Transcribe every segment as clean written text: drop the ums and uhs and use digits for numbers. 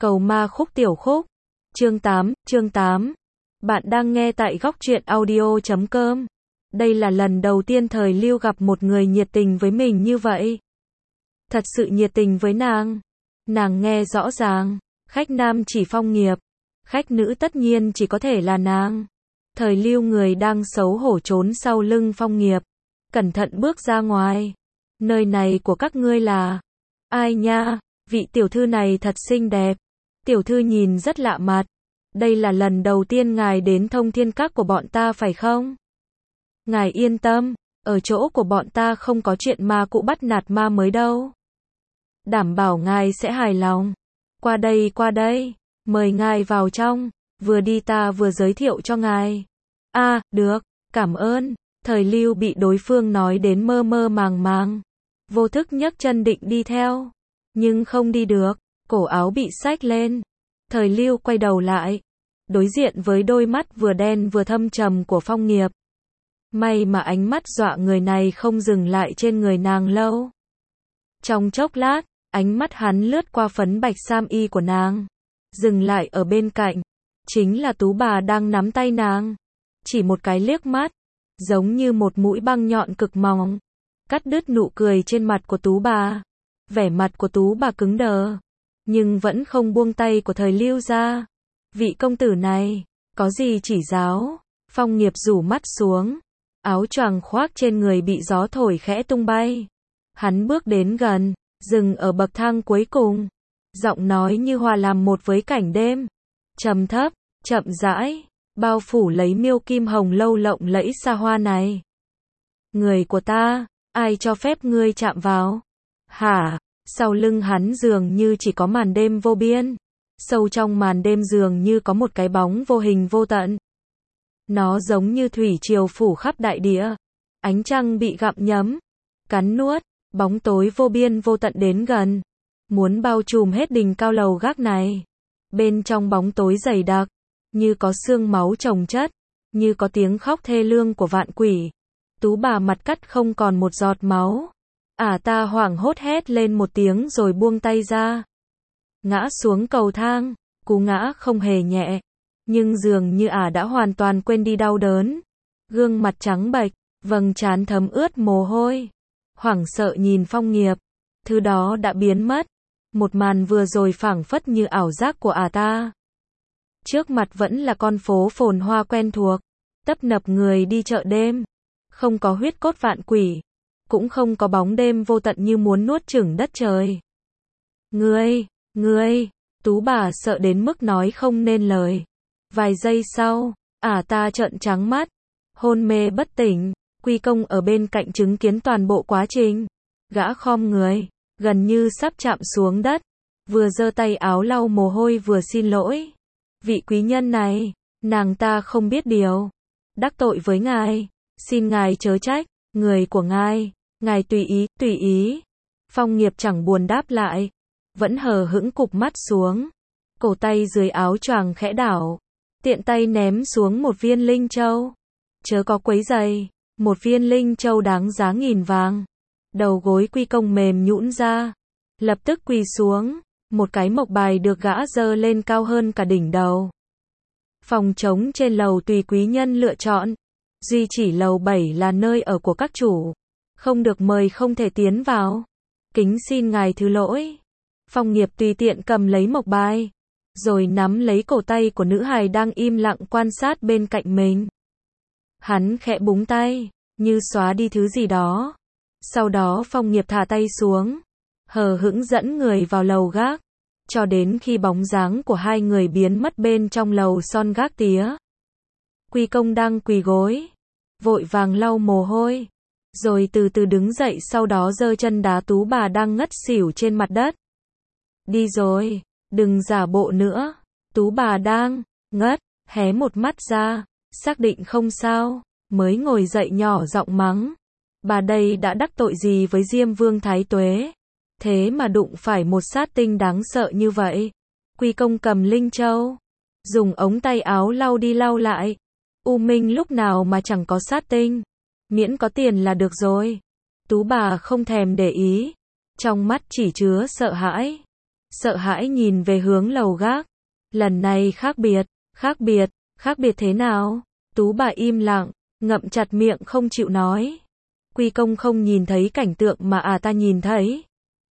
Cầu ma khúc tiểu khúc. Chương 8. Bạn đang nghe tại góc truyện audio.com. Đây là lần đầu tiên Thời Lưu gặp một người nhiệt tình với mình như vậy. Thật sự nhiệt tình với nàng. Nàng nghe rõ ràng, khách nam chỉ Phong Nghiệp, khách nữ tất nhiên chỉ có thể là nàng. Thời Lưu người đang xấu hổ trốn sau lưng Phong Nghiệp, cẩn thận bước ra ngoài. Nơi này của các ngươi là... Ai nha, vị tiểu thư này thật xinh đẹp. Tiểu thư nhìn rất lạ mặt. Đây là lần đầu tiên ngài đến Thông Thiên Các của bọn ta phải không? Ngài yên tâm, ở chỗ của bọn ta không có chuyện ma cụ bắt nạt ma mới đâu. Đảm bảo ngài sẽ hài lòng. Qua đây, mời ngài vào trong, vừa đi ta vừa giới thiệu cho ngài. Được, cảm ơn. Thời Lưu bị đối phương nói đến mơ mơ màng màng. Vô thức nhấc chân định đi theo, nhưng không đi được, cổ áo bị xách lên. Thời Lưu quay đầu lại, đối diện với đôi mắt vừa đen vừa thâm trầm của Phong Nghiệp. May mà ánh mắt dọa người này không dừng lại trên người nàng lâu. Trong chốc lát, ánh mắt hắn lướt qua phấn bạch sam y của nàng, dừng lại ở bên cạnh, chính là Tú bà đang nắm tay nàng. Chỉ một cái liếc mắt, giống như một mũi băng nhọn cực mỏng, cắt đứt nụ cười trên mặt của Tú bà. Vẻ mặt của Tú bà cứng đờ, nhưng vẫn không buông tay của Thời Lưu ra. Vị công tử này, có gì chỉ giáo? Phong Nghiệp rủ mắt xuống, áo choàng khoác trên người bị gió thổi khẽ tung bay. Hắn bước đến gần, dừng ở bậc thang cuối cùng, giọng nói như hòa làm một với cảnh đêm, trầm thấp, chậm rãi, bao phủ lấy miêu kim hồng lâu lộng lẫy xa hoa này. Người của ta, ai cho phép ngươi chạm vào? Hả? Sau lưng hắn dường như chỉ có màn đêm vô biên, sâu trong màn đêm dường như có một cái bóng vô hình vô tận. Nó giống như thủy triều phủ khắp đại địa, ánh trăng bị gặm nhấm, cắn nuốt, bóng tối vô biên vô tận đến gần, muốn bao trùm hết đỉnh cao lầu gác này. Bên trong bóng tối dày đặc, như có xương máu chồng chất, như có tiếng khóc thê lương của vạn quỷ. Tú bà mặt cắt không còn một giọt máu. Ta hoảng hốt hét lên một tiếng rồi buông tay ra. Ngã xuống cầu thang, cú ngã không hề nhẹ, nhưng dường như đã hoàn toàn quên đi đau đớn. Gương mặt trắng bệch, vầng trán thấm ướt mồ hôi. Hoảng sợ nhìn Phong Nghiệp, thứ đó đã biến mất. Một màn vừa rồi phảng phất như ảo giác của ta. Trước mặt vẫn là con phố phồn hoa quen thuộc, tấp nập người đi chợ đêm. Không có huyết cốt vạn quỷ, cũng không có bóng đêm vô tận như muốn nuốt chửng đất trời. Ngươi, Tú bà sợ đến mức nói không nên lời. Vài giây sau, ta trợn trắng mắt, hôn mê bất tỉnh. Quy Công ở bên cạnh chứng kiến toàn bộ quá trình. Gã khom người, gần như sắp chạm xuống đất, vừa giơ tay áo lau mồ hôi vừa xin lỗi. Vị quý nhân này, nàng ta không biết điều, đắc tội với ngài, xin ngài chớ trách, người của ngài tùy ý. Phong Nghiệp chẳng buồn đáp lại, vẫn hờ hững cụp mắt xuống, cổ tay dưới áo choàng khẽ đảo, tiện tay ném xuống một viên linh châu. Chớ có quấy giày, một viên linh châu đáng giá nghìn vàng. Đầu gối Quy Công mềm nhũn ra, lập tức quỳ xuống, một cái mộc bài được gã giơ lên cao hơn cả đỉnh đầu. Phòng trống trên lầu tùy quý nhân lựa chọn, duy chỉ lầu 7 là nơi ở của các chủ, không được mời không thể tiến vào. Kính xin ngài thứ lỗi. Phong Nghiệp tùy tiện cầm lấy mộc bài, rồi nắm lấy cổ tay của nữ hài đang im lặng quan sát bên cạnh mình. Hắn khẽ búng tay, như xóa đi thứ gì đó. Sau đó Phong Nghiệp thả tay xuống, hờ hững dẫn người vào lầu gác, cho đến khi bóng dáng của hai người biến mất bên trong lầu son gác tía. Quy Công đang quỳ gối, vội vàng lau mồ hôi, rồi từ từ đứng dậy, sau đó giơ chân đá Tú bà đang ngất xỉu trên mặt đất. Đi rồi, đừng giả bộ nữa. Tú bà đang ngất, hé một mắt ra, xác định không sao, mới ngồi dậy nhỏ giọng mắng. Bà đây đã đắc tội gì với Diêm Vương Thái Tuế? Thế mà đụng phải một sát tinh đáng sợ như vậy. Quy Công cầm linh châu, dùng ống tay áo lau đi lau lại. U Minh lúc nào mà chẳng có sát tinh, miễn có tiền là được rồi. Tú bà không thèm để ý, trong mắt chỉ chứa sợ hãi. sợ hãi nhìn về hướng lầu gác. Lần này khác biệt, khác biệt thế nào? Tú bà im lặng, ngậm chặt miệng không chịu nói. Quy Công không nhìn thấy cảnh tượng mà ta nhìn thấy,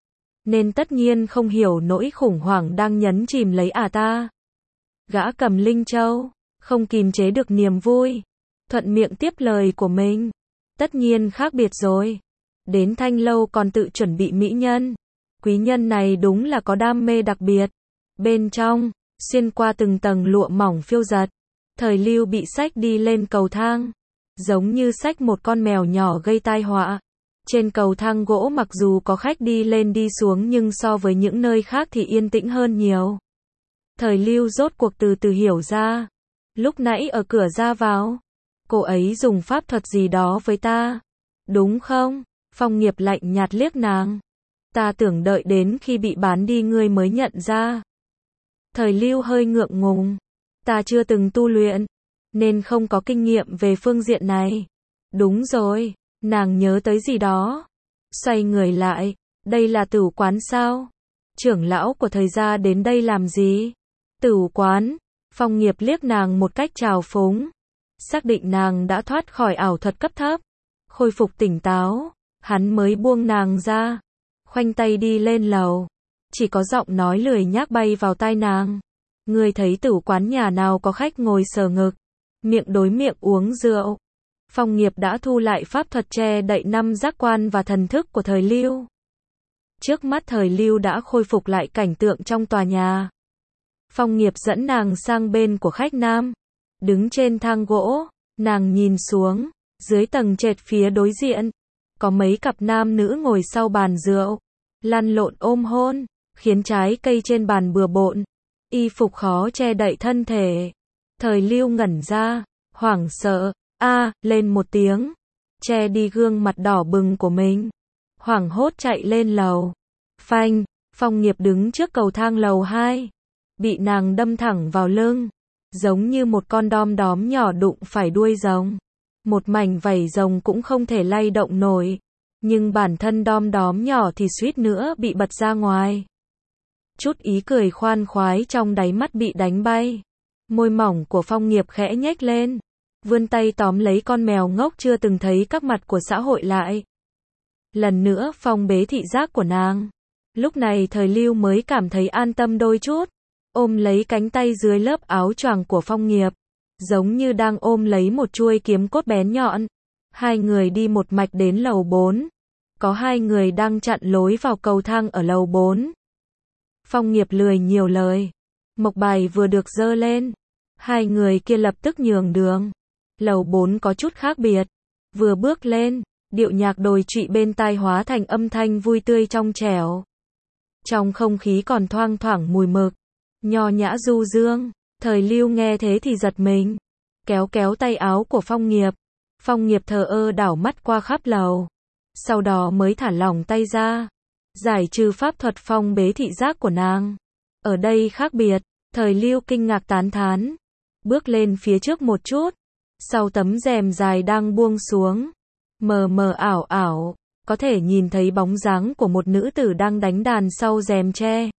nên tất nhiên không hiểu nỗi khủng hoảng đang nhấn chìm lấy ta. Gã cầm linh châu, không kìm chế được niềm vui, thuận miệng tiếp lời của mình. Tất nhiên khác biệt rồi. Đến Thanh Lâu còn tự chuẩn bị mỹ nhân. Quý nhân này đúng là có đam mê đặc biệt. Bên trong, xuyên qua từng tầng lụa mỏng phiêu dật, Thời Lưu bị xách đi lên cầu thang, giống như xách một con mèo nhỏ gây tai họa. Trên cầu thang gỗ mặc dù có khách đi lên đi xuống nhưng so với những nơi khác thì yên tĩnh hơn nhiều. Thời Lưu rốt cuộc từ từ hiểu ra. Lúc nãy ở cửa ra vào, cô ấy dùng pháp thuật gì đó với ta, đúng không? Phong Nghiệp lạnh nhạt liếc nàng. Ta tưởng đợi đến khi bị bán đi ngươi mới nhận ra. Thời Lưu hơi ngượng ngùng. Ta chưa từng tu luyện, nên không có kinh nghiệm về phương diện này. Đúng rồi, nàng nhớ tới gì đó. Xoay người lại, đây là tửu quán sao? Trưởng lão của Thời gia đến đây làm gì? Tửu quán. Phong Nghiệp liếc nàng một cách trào phúng. Xác định nàng đã thoát khỏi ảo thuật cấp thấp, khôi phục tỉnh táo, hắn mới buông nàng ra, khoanh tay đi lên lầu. Chỉ có giọng nói lười nhác bay vào tai nàng. Ngươi thấy tửu quán nhà nào có khách ngồi sờ ngực, miệng đối miệng uống rượu. Phong Nghiệp đã thu lại pháp thuật che đậy 5 giác quan và thần thức của Thời Lưu. Trước mắt Thời Lưu đã khôi phục lại cảnh tượng trong tòa nhà. Phong Nghiệp dẫn nàng sang bên của khách nam. Đứng trên thang gỗ, nàng nhìn xuống, dưới tầng trệt phía đối diện, có mấy cặp nam nữ ngồi sau bàn rượu, lăn lộn ôm hôn, khiến trái cây trên bàn bừa bộn, y phục khó che đậy thân thể. Thời Lưu ngẩn ra, hoảng sợ, lên một tiếng, che đi gương mặt đỏ bừng của mình, hoảng hốt chạy lên lầu. Phanh, Phong Nghiệp đứng trước cầu thang lầu 2, bị nàng đâm thẳng vào lưng, giống như một con đom đóm nhỏ đụng phải đuôi rồng. Một mảnh vảy rồng cũng không thể lay động nổi, nhưng bản thân đom đóm nhỏ thì suýt nữa bị bật ra ngoài. Chút ý cười khoan khoái trong đáy mắt bị đánh bay. Môi mỏng của Phong Nghiệp khẽ nhếch lên, vươn tay tóm lấy con mèo ngốc chưa từng thấy các mặt của xã hội lại. Lần nữa phong bế thị giác của nàng. Lúc này Thời Lưu mới cảm thấy an tâm đôi chút, ôm lấy cánh tay dưới lớp áo choàng của Phong Nghiệp, giống như đang ôm lấy một chuôi kiếm cốt bén nhọn. Hai người đi một mạch đến lầu 4. Có hai người đang chặn lối vào cầu thang ở lầu 4. Phong Nghiệp lười nhiều lời. Mộc bài vừa được dơ lên, hai người kia lập tức nhường đường. Lầu 4 có chút khác biệt. Vừa bước lên, điệu nhạc đồi trụy bên tai hóa thành âm thanh vui tươi trong trẻo. Trong không khí còn thoang thoảng mùi mực, nho nhã du dương. Thời Lưu nghe thế thì giật mình, kéo kéo tay áo của Phong Nghiệp. Phong Nghiệp thờ ơ đảo mắt qua khắp lầu, sau đó mới thả lỏng tay ra, giải trừ pháp thuật phong bế thị giác của nàng. Ở đây khác biệt. Thời Lưu kinh ngạc tán thán, bước lên phía trước một chút, sau tấm rèm dài đang buông xuống, mờ mờ ảo ảo, có thể nhìn thấy bóng dáng của một nữ tử đang đánh đàn sau rèm tre.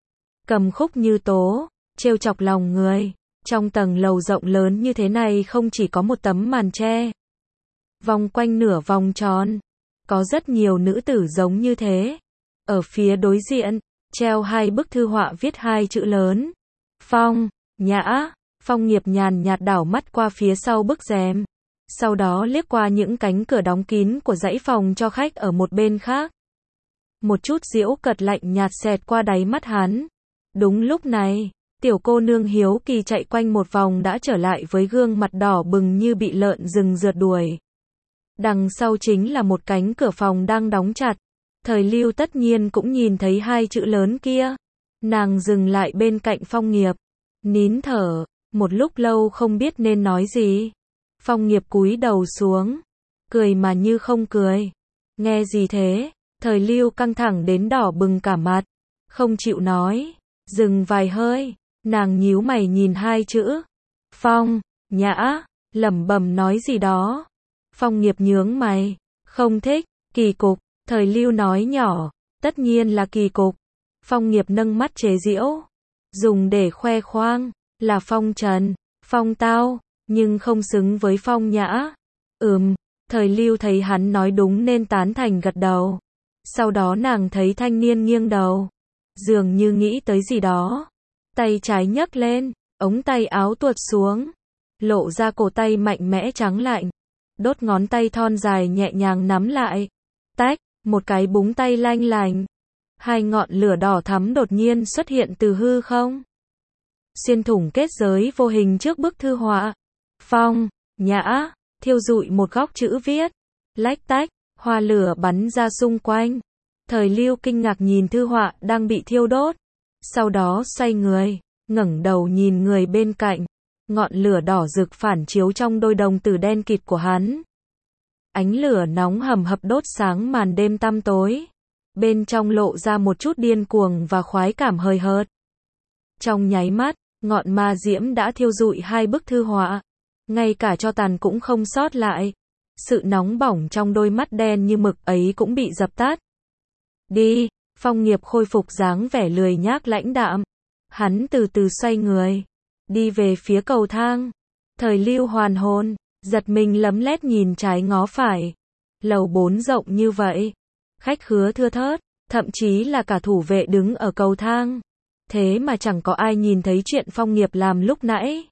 Cầm khúc như tố, trêu chọc lòng người. Trong tầng lầu rộng lớn như thế này không chỉ có một tấm màn tre, vòng quanh nửa vòng tròn, có rất nhiều nữ tử giống như thế. Ở phía đối diện, treo hai bức thư họa viết hai chữ lớn, Phong, Nhã. Phong Nghiệp nhàn nhạt đảo mắt qua phía sau bức rèm, sau đó liếc qua những cánh cửa đóng kín của dãy phòng cho khách ở một bên khác. Một chút giễu cợt lạnh nhạt xẹt qua đáy mắt hắn. Đúng lúc này, tiểu cô nương hiếu kỳ chạy quanh một vòng đã trở lại với gương mặt đỏ bừng như bị lợn rừng rượt đuổi. Đằng sau chính là một cánh cửa phòng đang đóng chặt. Thời Lưu tất nhiên cũng nhìn thấy hai chữ lớn kia. Nàng dừng lại bên cạnh Phong Nghiệp, nín thở, một lúc lâu không biết nên nói gì. Phong Nghiệp cúi đầu xuống, cười mà như không cười. Nghe gì thế? Thời Lưu căng thẳng đến đỏ bừng cả mặt, không chịu nói. Dừng vài hơi, nàng nhíu mày nhìn hai chữ Phong, Nhã, lẩm bẩm nói gì đó. Phong Nghiệp nhướng mày, không thích, kỳ cục. Thời Lưu nói nhỏ, tất nhiên là kỳ cục. Phong Nghiệp nâng mắt chế giễu. Dùng để khoe khoang, là phong trần, phong tao, nhưng không xứng với phong nhã. Thời Lưu thấy hắn nói đúng nên tán thành gật đầu. Sau đó nàng thấy thanh niên nghiêng đầu. Dường như nghĩ tới gì đó. Tay trái nhấc lên, ống tay áo tuột xuống. Lộ ra cổ tay mạnh mẽ trắng lạnh. Đốt ngón tay thon dài nhẹ nhàng nắm lại. Tách, một cái búng tay lanh lành. Hai ngọn lửa đỏ thắm đột nhiên xuất hiện từ hư không. Xuyên thủng kết giới vô hình trước bức thư họa. Phong, nhã, thiêu rụi một góc chữ viết. Lách tách, hoa lửa bắn ra xung quanh. Thời Lưu kinh ngạc nhìn thư họa đang bị thiêu đốt. Sau đó xoay người, ngẩng đầu nhìn người bên cạnh. Ngọn lửa đỏ rực phản chiếu trong đôi đồng tử đen kịt của hắn. Ánh lửa nóng hầm hập đốt sáng màn đêm tăm tối. Bên trong lộ ra một chút điên cuồng và khoái cảm hời hợt. Trong nháy mắt, ngọn ma diễm đã thiêu rụi hai bức thư họa. Ngay cả tro tàn cũng không sót lại. Sự nóng bỏng trong đôi mắt đen như mực ấy cũng bị dập tắt. Đi, Phong Nghiệp khôi phục dáng vẻ lười nhác lãnh đạm. Hắn từ từ xoay người. Đi về phía cầu thang. Thời Lưu hoàn hồn, giật mình lấm lét nhìn trái ngó phải. Lầu 4 rộng như vậy. Khách khứa thưa thớt, thậm chí là cả thủ vệ đứng ở cầu thang. Thế mà chẳng có ai nhìn thấy chuyện Phong Nghiệp làm lúc nãy.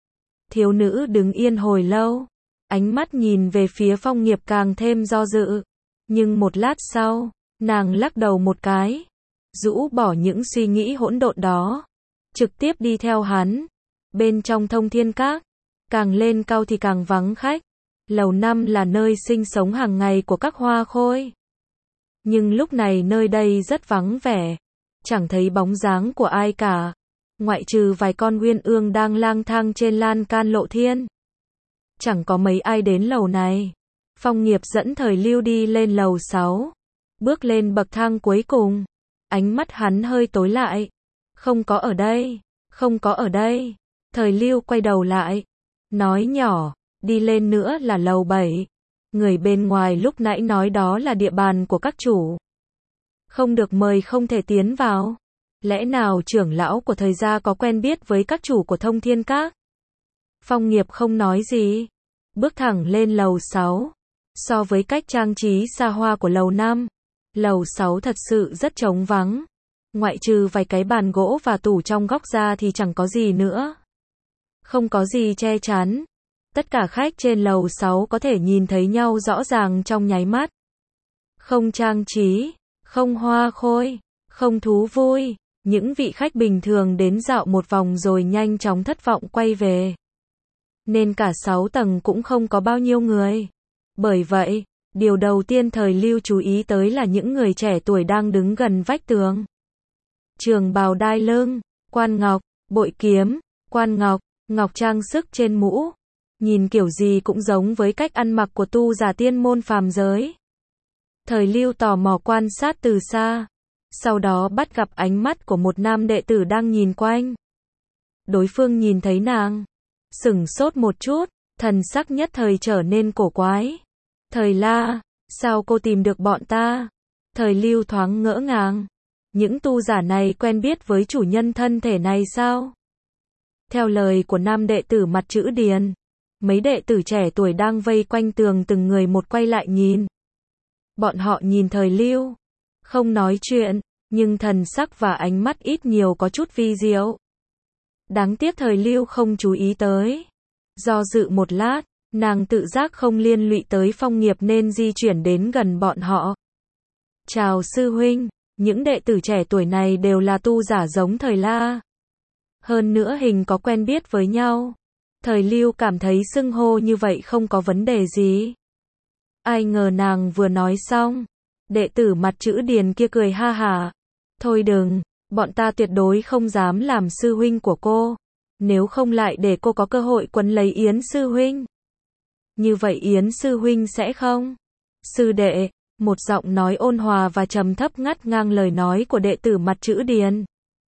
Thiếu nữ đứng yên hồi lâu. Ánh mắt nhìn về phía Phong Nghiệp càng thêm do dự. Nhưng một lát sau, nàng lắc đầu một cái. Rũ bỏ những suy nghĩ hỗn độn đó. Trực tiếp đi theo hắn. Bên trong Thông Thiên Các, càng lên cao thì càng vắng khách. Lầu 5 là nơi sinh sống hàng ngày của các hoa khôi. Nhưng lúc này nơi đây rất vắng vẻ. Chẳng thấy bóng dáng của ai cả. Ngoại trừ vài con uyên ương đang lang thang trên lan can lộ thiên. Chẳng có mấy ai đến lầu này. Phong Nghiệp dẫn Thời Lưu đi lên lầu 6. Bước lên bậc thang cuối cùng. Ánh mắt hắn hơi tối lại. Không có ở đây. Không có ở đây. Thời Lưu quay đầu lại. Nói nhỏ. Đi lên nữa là lầu 7. Người bên ngoài lúc nãy nói đó là địa bàn của các chủ. Không được mời không thể tiến vào. Lẽ nào trưởng lão của Thời gia có quen biết với các chủ của Thông Thiên Các? Phong Nghiệp không nói gì. Bước thẳng lên lầu 6. So với cách trang trí xa hoa của lầu 5, lầu 6 thật sự rất trống vắng. Ngoại trừ vài cái bàn gỗ và tủ trong góc ra thì chẳng có gì nữa. Không có gì che chắn. Tất cả khách trên lầu 6 có thể nhìn thấy nhau rõ ràng trong nháy mắt. Không trang trí, không hoa khôi, không thú vui. Những vị khách bình thường đến dạo một vòng rồi nhanh chóng thất vọng quay về. Nên cả 6 tầng cũng không có bao nhiêu người. Bởi vậy, điều đầu tiên Thời Lưu chú ý tới là những người trẻ tuổi đang đứng gần vách tường. Trường bào đai lưng, quan ngọc, bội kiếm, quan ngọc, ngọc trang sức trên mũ. Nhìn kiểu gì cũng giống với cách ăn mặc của tu giả tiên môn phàm giới. Thời Lưu tò mò quan sát từ xa. Sau đó bắt gặp ánh mắt của một nam đệ tử đang nhìn quanh. Đối phương nhìn thấy nàng. Sửng sốt một chút, thần sắc nhất thời trở nên cổ quái. Thời La, sao cô tìm được bọn ta? Thời Lưu thoáng ngỡ ngàng. Những tu giả này quen biết với chủ nhân thân thể này sao? Theo lời của nam đệ tử mặt chữ điền, mấy đệ tử trẻ tuổi đang vây quanh tường từng người một quay lại nhìn. Bọn họ nhìn Thời Lưu, không nói chuyện, nhưng thần sắc và ánh mắt ít nhiều có chút vi diệu. Đáng tiếc Thời Lưu không chú ý tới. Do dự một lát, nàng tự giác không liên lụy tới Phong Nghiệp nên di chuyển đến gần bọn họ. Chào sư huynh, những đệ tử trẻ tuổi này đều là tu giả giống Thời La. Hơn nữa hình có quen biết với nhau. Thời Lưu cảm thấy xưng hô như vậy không có vấn đề gì. Ai ngờ nàng vừa nói xong, đệ tử mặt chữ điền kia cười ha hả. Thôi đừng, bọn ta tuyệt đối không dám làm sư huynh của cô. Nếu không lại để cô có cơ hội quấn lấy Yến sư huynh. Như vậy Yến sư huynh sẽ không? Sư đệ, một giọng nói ôn hòa và trầm thấp ngắt ngang lời nói của đệ tử mặt chữ điền.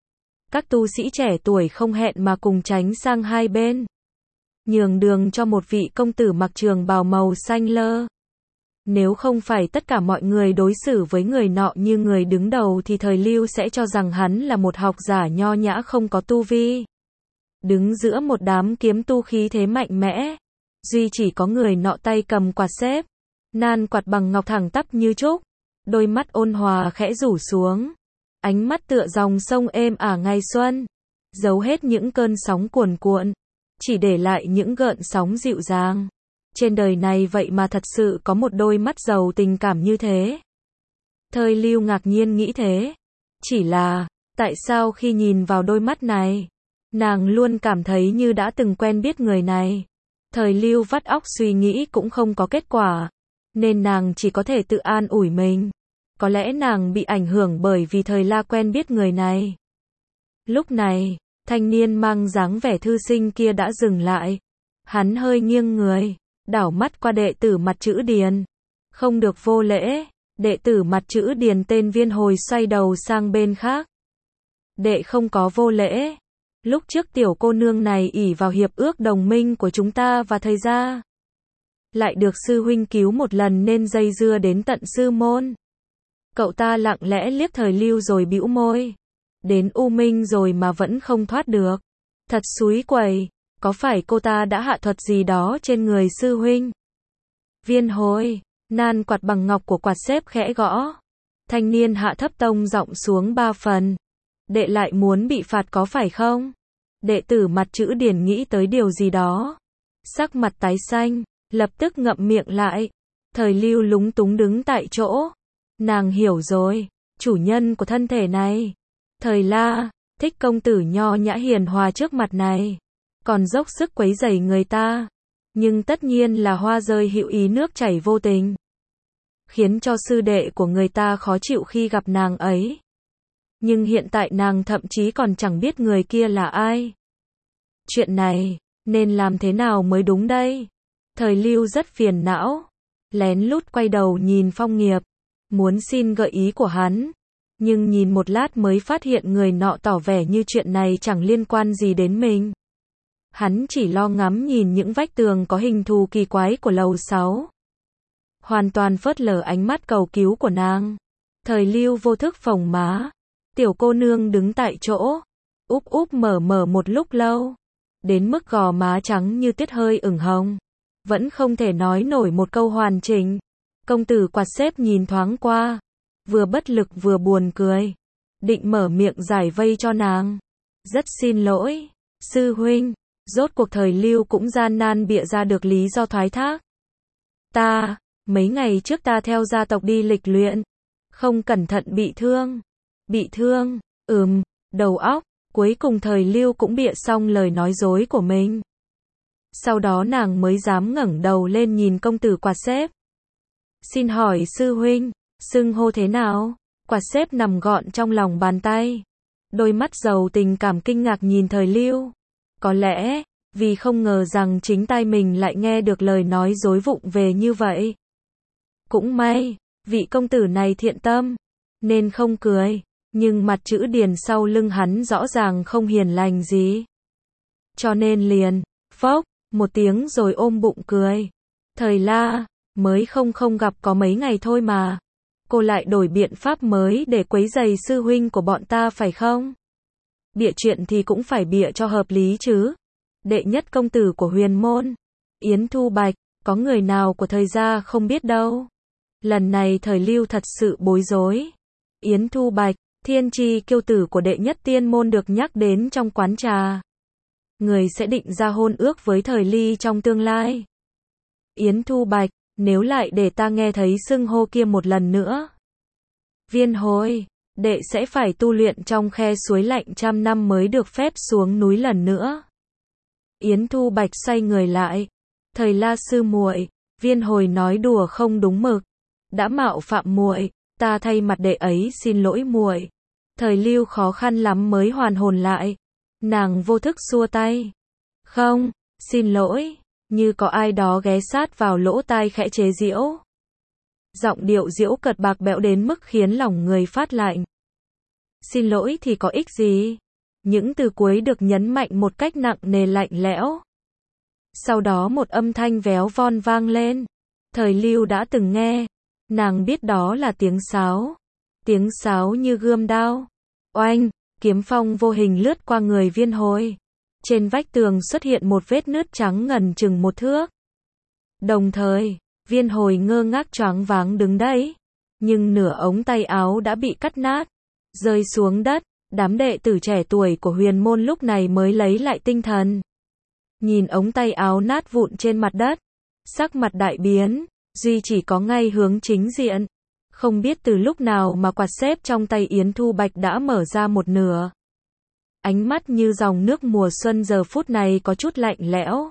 Các tu sĩ trẻ tuổi không hẹn mà cùng tránh sang hai bên. Nhường đường cho một vị công tử mặc trường bào màu xanh lơ. Nếu không phải tất cả mọi người đối xử với người nọ như người đứng đầu thì thời Lưu sẽ cho rằng hắn là một học giả nho nhã không có tu vi. Đứng giữa một đám kiếm tu khí thế mạnh mẽ, duy chỉ có người nọ tay cầm quạt xếp, nan quạt bằng ngọc thẳng tắp như trúc, đôi mắt ôn hòa khẽ rủ xuống, ánh mắt tựa dòng sông êm ả ngày xuân, giấu hết những cơn sóng cuồn cuộn, chỉ để lại những gợn sóng dịu dàng. Trên đời này vậy mà thật sự có một đôi mắt giàu tình cảm như thế. Thời Lưu ngạc nhiên nghĩ thế. Chỉ là, tại sao khi nhìn vào đôi mắt này, nàng luôn cảm thấy như đã từng quen biết người này. Thời Lưu vắt óc suy nghĩ cũng không có kết quả, nên nàng chỉ có thể tự an ủi mình. Có lẽ nàng bị ảnh hưởng bởi vì Thời La quen biết người này. Lúc này, thanh niên mang dáng vẻ thư sinh kia đã dừng lại. Hắn hơi nghiêng người, đảo mắt qua đệ tử mặt chữ Điền. Không được vô lễ, đệ tử mặt chữ Điền tên Viên Hồi xoay đầu sang bên khác. Đệ không có vô lễ. Lúc trước tiểu cô nương này ỷ vào hiệp ước đồng minh của chúng ta và Thời gia, lại được sư huynh cứu một lần nên dây dưa đến tận sư môn. Cậu ta lặng lẽ liếc Thời Lưu rồi bĩu môi. Đến U Minh rồi mà vẫn không thoát được. Thật xúi quẩy, có phải cô ta đã hạ thuật gì đó trên người sư huynh? Viên Hồi, nan quạt bằng ngọc của quạt xếp khẽ gõ. Thanh niên hạ thấp tông giọng xuống 3 phần. Đệ lại muốn bị phạt có phải không? Đệ tử mặt chữ Điền nghĩ tới điều gì đó. Sắc mặt tái xanh, lập tức ngậm miệng lại. Thời Lưu lúng túng đứng tại chỗ. Nàng hiểu rồi, chủ nhân của thân thể này, Thời La, thích công tử nho nhã hiền hòa trước mặt này, còn dốc sức quấy rầy người ta. Nhưng tất nhiên là hoa rơi hữu ý nước chảy vô tình, khiến cho sư đệ của người ta khó chịu khi gặp nàng ấy. Nhưng hiện tại nàng thậm chí còn chẳng biết người kia là ai. Chuyện này, nên làm thế nào mới đúng đây? Thời Lưu rất phiền não, lén lút quay đầu nhìn Phong Nghiệp, muốn xin gợi ý của hắn. Nhưng nhìn một lát mới phát hiện người nọ tỏ vẻ như chuyện này chẳng liên quan gì đến mình. Hắn chỉ lo ngắm nhìn những vách tường có hình thù kỳ quái của lầu 6. Hoàn toàn phớt lờ ánh mắt cầu cứu của nàng. Thời Lưu vô thức phồng má. Tiểu cô nương đứng tại chỗ, úp úp mở mở một lúc lâu, đến mức gò má trắng như tuyết hơi ửng hồng, vẫn không thể nói nổi một câu hoàn chỉnh. Công tử quạt xếp nhìn thoáng qua, vừa bất lực vừa buồn cười, định mở miệng giải vây cho nàng. Rất xin lỗi, sư huynh. Rốt cuộc Thời Lưu cũng gian nan bịa ra được lý do thoái thác. Mấy ngày trước ta theo gia tộc đi lịch luyện, không cẩn thận bị thương. Bị thương, đầu óc. Cuối cùng Thời Lưu cũng bịa xong lời nói dối của mình. Sau đó nàng mới dám ngẩng đầu lên nhìn công tử quạt xếp. Xin hỏi sư huynh, xưng hô thế nào? Quạt xếp nằm gọn trong lòng bàn tay. Đôi mắt giàu tình cảm kinh ngạc nhìn Thời Lưu. Có lẽ, vì không ngờ rằng chính tai mình lại nghe được lời nói dối vụng về như vậy. Cũng may, vị công tử này thiện tâm, nên không cười. Nhưng mặt chữ Điền sau lưng hắn rõ ràng không hiền lành gì. Cho nên liền, phốc, một tiếng rồi ôm bụng cười. Thời La, mới không gặp có mấy ngày thôi mà. Cô lại đổi biện pháp mới để quấy rầy sư huynh của bọn ta phải không? Bịa chuyện thì cũng phải bịa cho hợp lý chứ. Đệ nhất công tử của Huyền môn, Yến Thu Bạch, có người nào của Thời gia không biết đâu. Lần này Thời Lưu thật sự bối rối. Yến Thu Bạch, thiên chi kiêu tử của đệ nhất tiên môn được nhắc đến trong quán trà. Người sẽ định ra hôn ước với Thời Ly trong tương lai. Yến Thu Bạch, nếu lại để ta nghe thấy xưng hô kia một lần nữa. Viên Hồi, đệ sẽ phải tu luyện trong khe suối lạnh 100 năm mới được phép xuống núi lần nữa. Yến Thu Bạch xoay người lại. Thời La sư muội, Viên Hồi nói đùa không đúng mực. Đã mạo phạm muội, ta thay mặt đệ ấy xin lỗi muội. Thời Lưu khó khăn lắm mới hoàn hồn lại. Nàng vô thức xua tay. Không, xin lỗi, như có ai đó ghé sát vào lỗ tai khẽ chế giễu. Giọng điệu giễu cợt bạc bẽo đến mức khiến lòng người phát lạnh. Xin lỗi thì có ích gì? Những từ cuối được nhấn mạnh một cách nặng nề lạnh lẽo. Sau đó một âm thanh véo von vang lên. Thời Lưu đã từng nghe. Nàng biết đó là tiếng sáo. Tiếng sáo như gươm đao. Oanh, kiếm phong vô hình lướt qua người Viên Hồi. Trên vách tường xuất hiện một vết nứt trắng ngần chừng 1 thước. Đồng thời, Viên Hồi ngơ ngác choáng váng đứng đấy. Nhưng nửa ống tay áo đã bị cắt nát, rơi xuống đất. Đám đệ tử trẻ tuổi của huyền môn lúc này mới lấy lại tinh thần. Nhìn ống tay áo nát vụn trên mặt đất, sắc mặt đại biến, duy chỉ có ngay hướng chính diện. Không biết từ lúc nào mà quạt xếp trong tay Yến Thu Bạch đã mở ra một nửa. Ánh mắt như dòng nước mùa xuân giờ phút này có chút lạnh lẽo.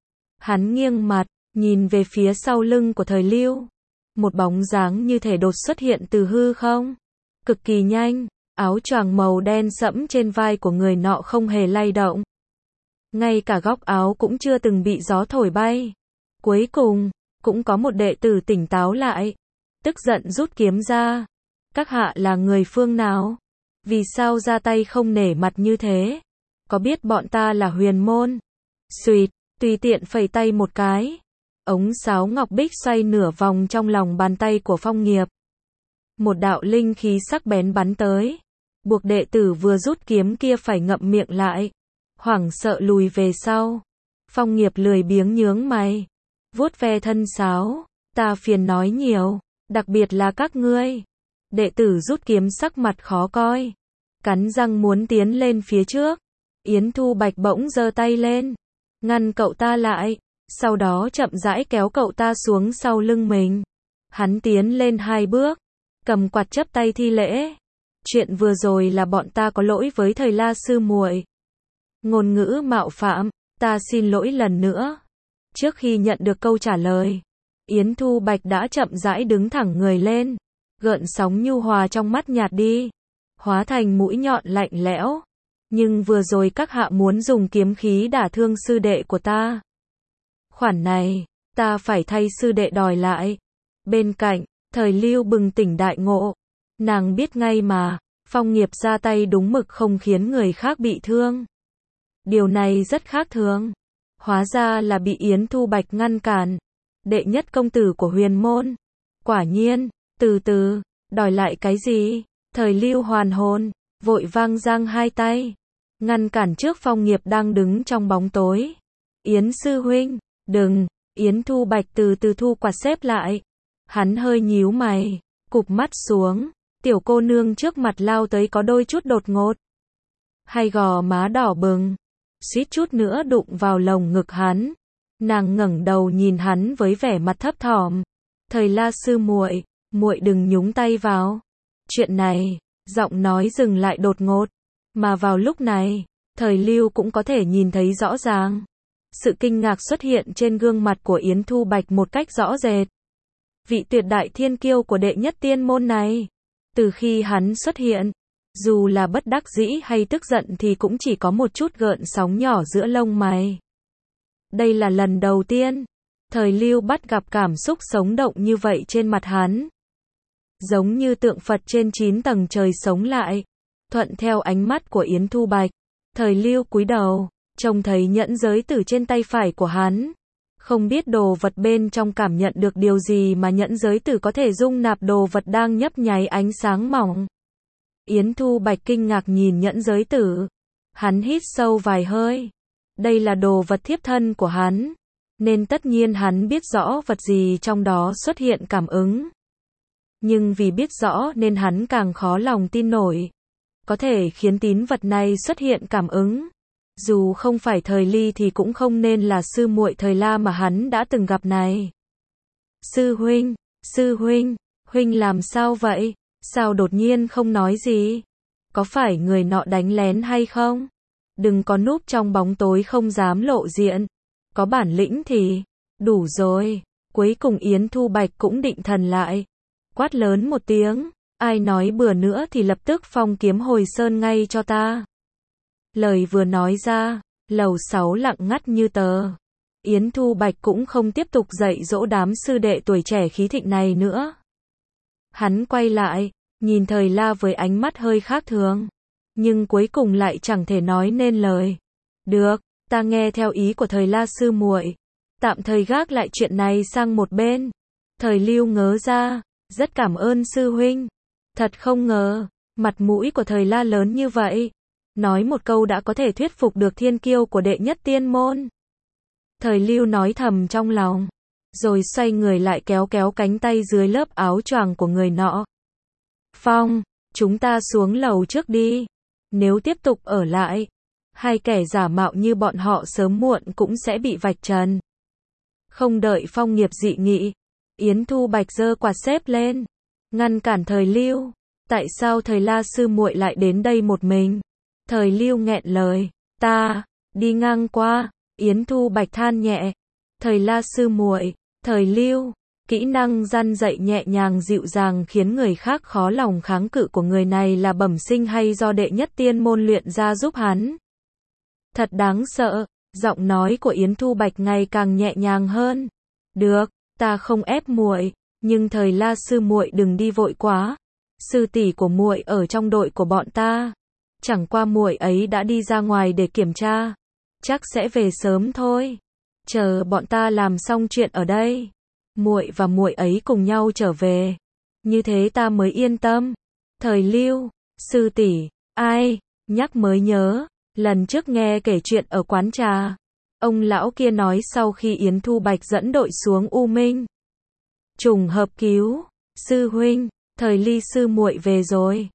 Hắn nghiêng mặt, nhìn về phía sau lưng của Thời Lưu. Một bóng dáng như thể đột xuất hiện từ hư không. Cực kỳ nhanh, áo choàng màu đen sẫm trên vai của người nọ không hề lay động. Ngay cả góc áo cũng chưa từng bị gió thổi bay. Cuối cùng, cũng có một đệ tử tỉnh táo lại. Tức giận rút kiếm ra. Các hạ là người phương nào? Vì sao ra tay không nể mặt như thế? Có biết bọn ta là huyền môn? Xuỵt, tùy tiện phẩy tay một cái. Ống sáo ngọc bích xoay nửa vòng trong lòng bàn tay của Phong Nghiệp. Một đạo linh khí sắc bén bắn tới. Buộc đệ tử vừa rút kiếm kia phải ngậm miệng lại. Hoảng sợ lùi về sau. Phong Nghiệp lười biếng nhướng mày. Vuốt ve thân sáo. Ta phiền nói nhiều. Đặc biệt là các ngươi. Đệ tử rút kiếm sắc mặt khó coi. Cắn răng muốn tiến lên phía trước. Yến Thu Bạch bỗng giơ tay lên. Ngăn cậu ta lại. Sau đó chậm rãi kéo cậu ta xuống sau lưng mình. Hắn tiến lên 2 bước. Cầm quạt chắp tay thi lễ. Chuyện vừa rồi là bọn ta có lỗi với Thời La sư muội. Ngôn ngữ mạo phạm, ta xin lỗi lần nữa. Trước khi nhận được câu trả lời, Yến Thu Bạch đã chậm rãi đứng thẳng người lên. Gợn sóng nhu hòa trong mắt nhạt đi. Hóa thành mũi nhọn lạnh lẽo. Nhưng vừa rồi các hạ muốn dùng kiếm khí đả thương sư đệ của ta. Khoản này, ta phải thay sư đệ đòi lại. Bên cạnh, Thời Lưu bừng tỉnh đại ngộ. Nàng biết ngay mà, Phong Nghiệp ra tay đúng mực không khiến người khác bị thương. Điều này rất khác thường. Hóa ra là bị Yến Thu Bạch ngăn cản. Đệ nhất công tử của huyền môn. Quả nhiên, từ từ, đòi lại cái gì? Thời Lưu hoàn hồn, vội vang giang 2 tay. Ngăn cản trước Phong Nghiệp đang đứng trong bóng tối. Yến sư huynh, đừng. Yến Thu Bạch từ từ thu quạt xếp lại. Hắn hơi nhíu mày, cụp mắt xuống. Tiểu cô nương trước mặt lao tới có đôi chút đột ngột. Hai gò má đỏ bừng, suýt chút nữa đụng vào lồng ngực hắn. Nàng ngẩng đầu nhìn hắn với vẻ mặt thấp thỏm. Thời La sư muội, muội đừng nhúng tay vào. Chuyện này, giọng nói dừng lại đột ngột. Mà vào lúc này, Thời Lưu cũng có thể nhìn thấy rõ ràng. Sự kinh ngạc xuất hiện trên gương mặt của Yến Thu Bạch một cách rõ rệt. Vị tuyệt đại thiên kiêu của đệ nhất tiên môn này. Từ khi hắn xuất hiện, dù là bất đắc dĩ hay tức giận thì cũng chỉ có một chút gợn sóng nhỏ giữa lông mày. Đây là lần đầu tiên, Thời Lưu bắt gặp cảm xúc sống động như vậy trên mặt hắn. Giống như tượng Phật trên 9 tầng trời sống lại. Thuận theo ánh mắt của Yến Thu Bạch, Thời Lưu cúi đầu, trông thấy nhẫn giới tử trên tay phải của hắn. Không biết đồ vật bên trong cảm nhận được điều gì mà nhẫn giới tử có thể dung nạp đồ vật đang nhấp nháy ánh sáng mỏng. Yến Thu Bạch kinh ngạc nhìn nhẫn giới tử. Hắn hít sâu vài hơi. Đây là đồ vật thiếp thân của hắn. Nên tất nhiên hắn biết rõ vật gì trong đó xuất hiện cảm ứng. Nhưng vì biết rõ nên hắn càng khó lòng tin nổi. Có thể khiến tín vật này xuất hiện cảm ứng. Dù không phải Thời Ly thì cũng không nên là sư muội Thời La mà hắn đã từng gặp này. Sư huynh, huynh làm sao vậy? Sao đột nhiên không nói gì? Có phải người nọ đánh lén hay không? Đừng có núp trong bóng tối không dám lộ diện. Có bản lĩnh thì, đủ rồi. Cuối cùng Yến Thu Bạch cũng định thần lại. Quát lớn một tiếng, ai nói bừa nữa thì lập tức phong kiếm hồi sơn ngay cho ta. Lời vừa nói ra, lầu 6 lặng ngắt như tờ. Yến Thu Bạch cũng không tiếp tục dạy dỗ đám sư đệ tuổi trẻ khí thịnh này nữa. Hắn quay lại, nhìn Thời La với ánh mắt hơi khác thường. Nhưng cuối cùng lại chẳng thể nói nên lời. Được, ta nghe theo ý của Thời La sư muội. Tạm thời gác lại chuyện này sang một bên. Thời Lưu ngớ ra, rất cảm ơn sư huynh. Thật không ngờ, mặt mũi của thời La lớn như vậy. Nói một câu đã có thể thuyết phục được thiên kiêu của đệ nhất tiên môn. Thời Lưu nói thầm trong lòng, rồi xoay người lại kéo kéo cánh tay dưới lớp áo choàng của người nọ. Phong, chúng ta xuống lầu trước đi. Nếu tiếp tục ở lại, hai kẻ giả mạo như bọn họ sớm muộn cũng sẽ bị vạch trần. Không đợi Phong Nghiệp dị nghị, Yến Thu Bạch giơ quạt xếp lên, ngăn cản Thời Lưu. Tại sao thời La sư muội lại đến đây một mình? Thời Lưu nghẹn lời, ta đi ngang qua. Yến Thu Bạch than nhẹ, thời La sư muội. Thời Lưu, kỹ năng răn dạy nhẹ nhàng dịu dàng khiến người khác khó lòng kháng cự của người này là bẩm sinh hay do đệ nhất tiên môn luyện ra giúp hắn? Thật đáng sợ, giọng nói của Yến Thu Bạch ngày càng nhẹ nhàng hơn. Được, ta không ép muội, nhưng thời La sư muội đừng đi vội quá. Sư tỷ của muội ở trong đội của bọn ta. Chẳng qua muội ấy đã đi ra ngoài để kiểm tra, chắc sẽ về sớm thôi. Chờ bọn ta làm xong chuyện ở đây, muội và muội ấy cùng nhau trở về. Như thế ta mới yên tâm. Thời Lưu, sư tỷ, ai, nhắc mới nhớ, lần trước nghe kể chuyện ở quán trà, ông lão kia nói sau khi Yến Thu Bạch dẫn đội xuống U Minh, trùng hợp cứu sư huynh, thời Ly sư muội về rồi.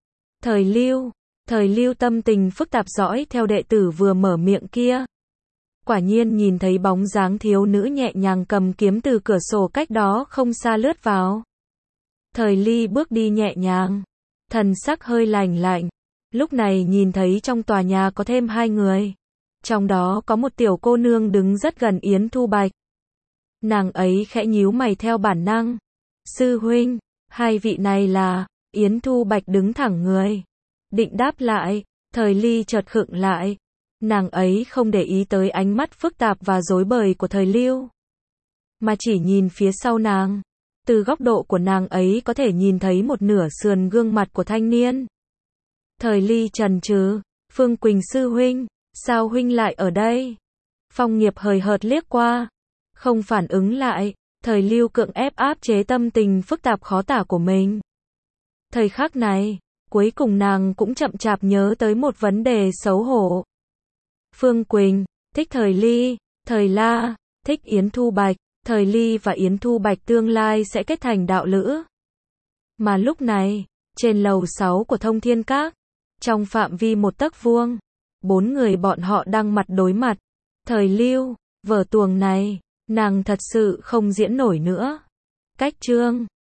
Thời Lưu tâm tình phức tạp dõi theo đệ tử vừa mở miệng kia. Quả nhiên nhìn thấy bóng dáng thiếu nữ nhẹ nhàng cầm kiếm từ cửa sổ cách đó không xa lướt vào. Thời Ly bước đi nhẹ nhàng, thần sắc hơi lạnh lạnh. Lúc này nhìn thấy trong tòa nhà có thêm hai người. Trong đó có một tiểu cô nương đứng rất gần Yến Thu Bạch. Nàng ấy khẽ nhíu mày theo bản năng. Sư huynh, hai vị này là... Yến Thu Bạch đứng thẳng người, định đáp lại, thời Ly chợt khựng lại. Nàng ấy không để ý tới ánh mắt phức tạp và rối bời của thời Lưu, mà chỉ nhìn phía sau nàng. Từ góc độ của nàng ấy có thể nhìn thấy một nửa sườn gương mặt của thanh niên. Thời Ly chần chừ, Phương Quỳnh sư huynh, sao huynh lại ở đây? Phong Nghiệp hời hợt liếc qua, không phản ứng lại. Thời Lưu cưỡng ép áp chế tâm tình phức tạp khó tả của mình. Thời khắc này, cuối cùng nàng cũng chậm chạp nhớ tới một vấn đề xấu hổ. Phương Quỳnh, thích thời Ly, thời La, thích Yến Thu Bạch, thời Ly và Yến Thu Bạch tương lai sẽ kết thành đạo lữ. Mà lúc này, trên lầu 6 của Thông Thiên Các, trong phạm vi một tấc vuông, 4 người bọn họ đang mặt đối mặt. Thời Lưu, vở tuồng này, nàng thật sự không diễn nổi nữa. Cách chương